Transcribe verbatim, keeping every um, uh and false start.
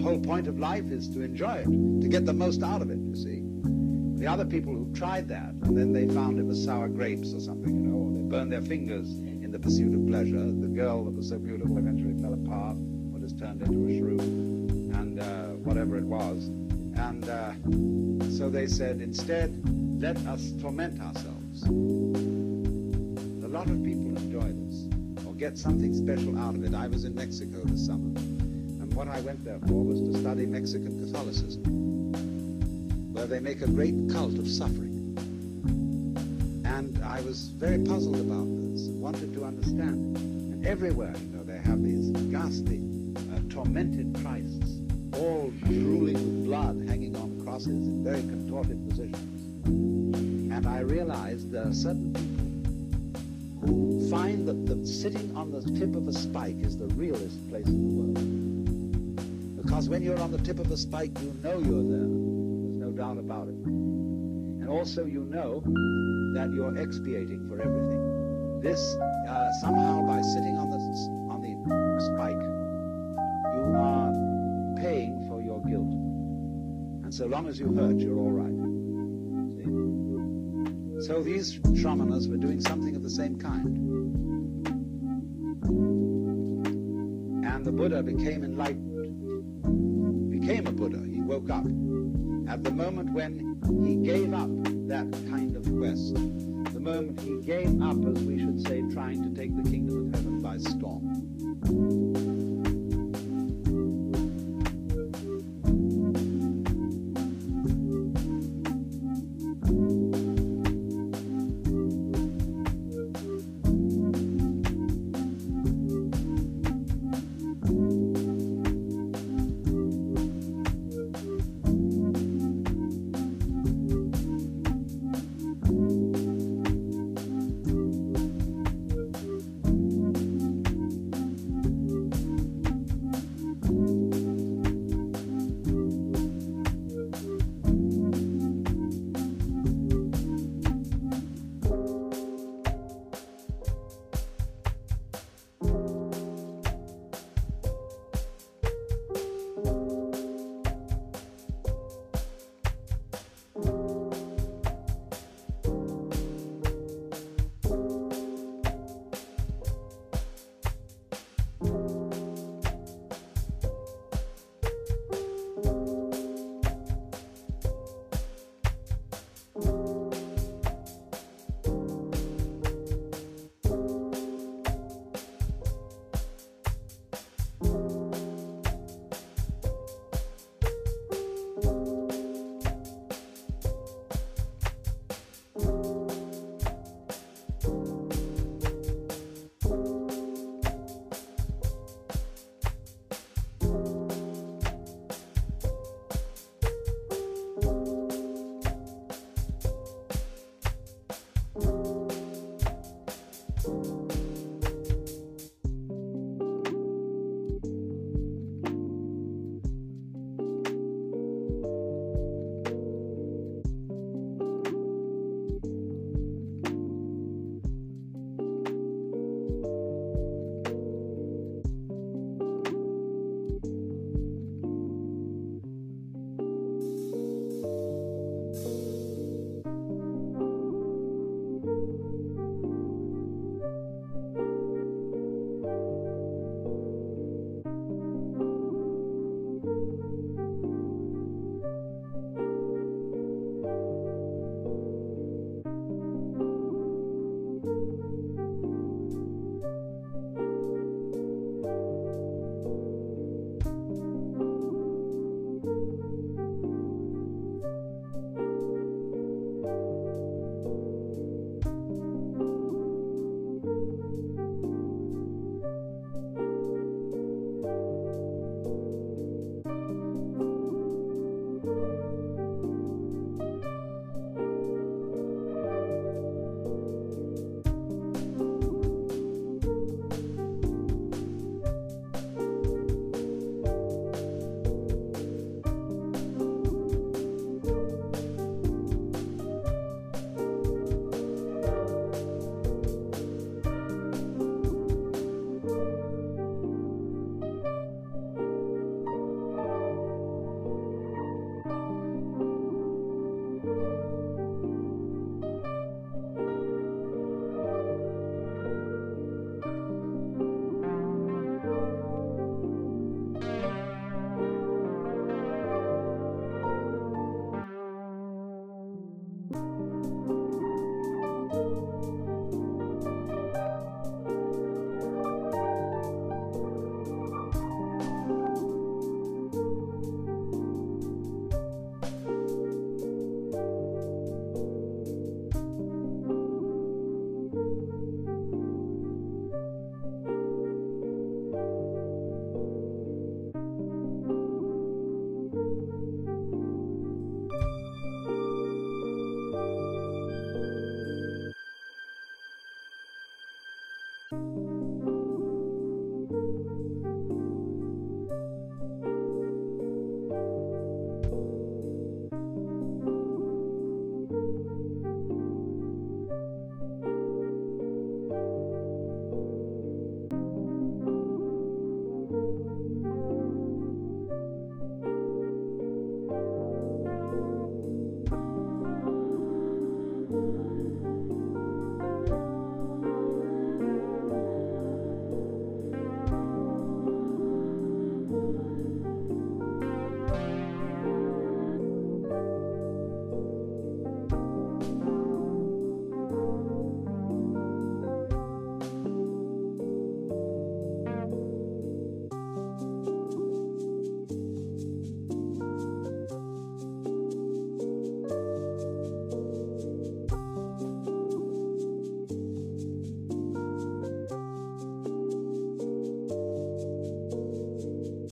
whole point of life is to enjoy it, to get the most out of it, you see. The other people who tried that, and then they found it was sour grapes or something, you know, or they burned their fingers in the pursuit of pleasure. The girl that was so beautiful eventually fell apart, or just turned into a shrew, and uh, whatever it was. And uh, so they said, instead, let us torment ourselves. A lot of people enjoy this, or get something special out of it. I was in Mexico this summer, and what I went there for was to study Mexican Catholicism, where they make a great cult of suffering. And I was very puzzled about this and wanted to understand it. And everywhere, you know, they have these ghastly, uh, tormented Christs, all drooling with blood, hanging on crosses in very contorted positions. And I realized there are certain people who find that the sitting on the tip of a spike is the realest place in the world. Because when you're on the tip of a spike, you know you're there. No doubt about it. And also you know that you're expiating for everything. This, uh, somehow by sitting on the, on the spike, you are paying for your guilt. And so long as you hurt, you're all right. See? So these Shramanas were doing something of the same kind. And the Buddha became enlightened. Became a Buddha. He woke up. At the moment when he gave up that kind of quest, the moment he gave up, as we should say, trying to take the kingdom of heaven by storm.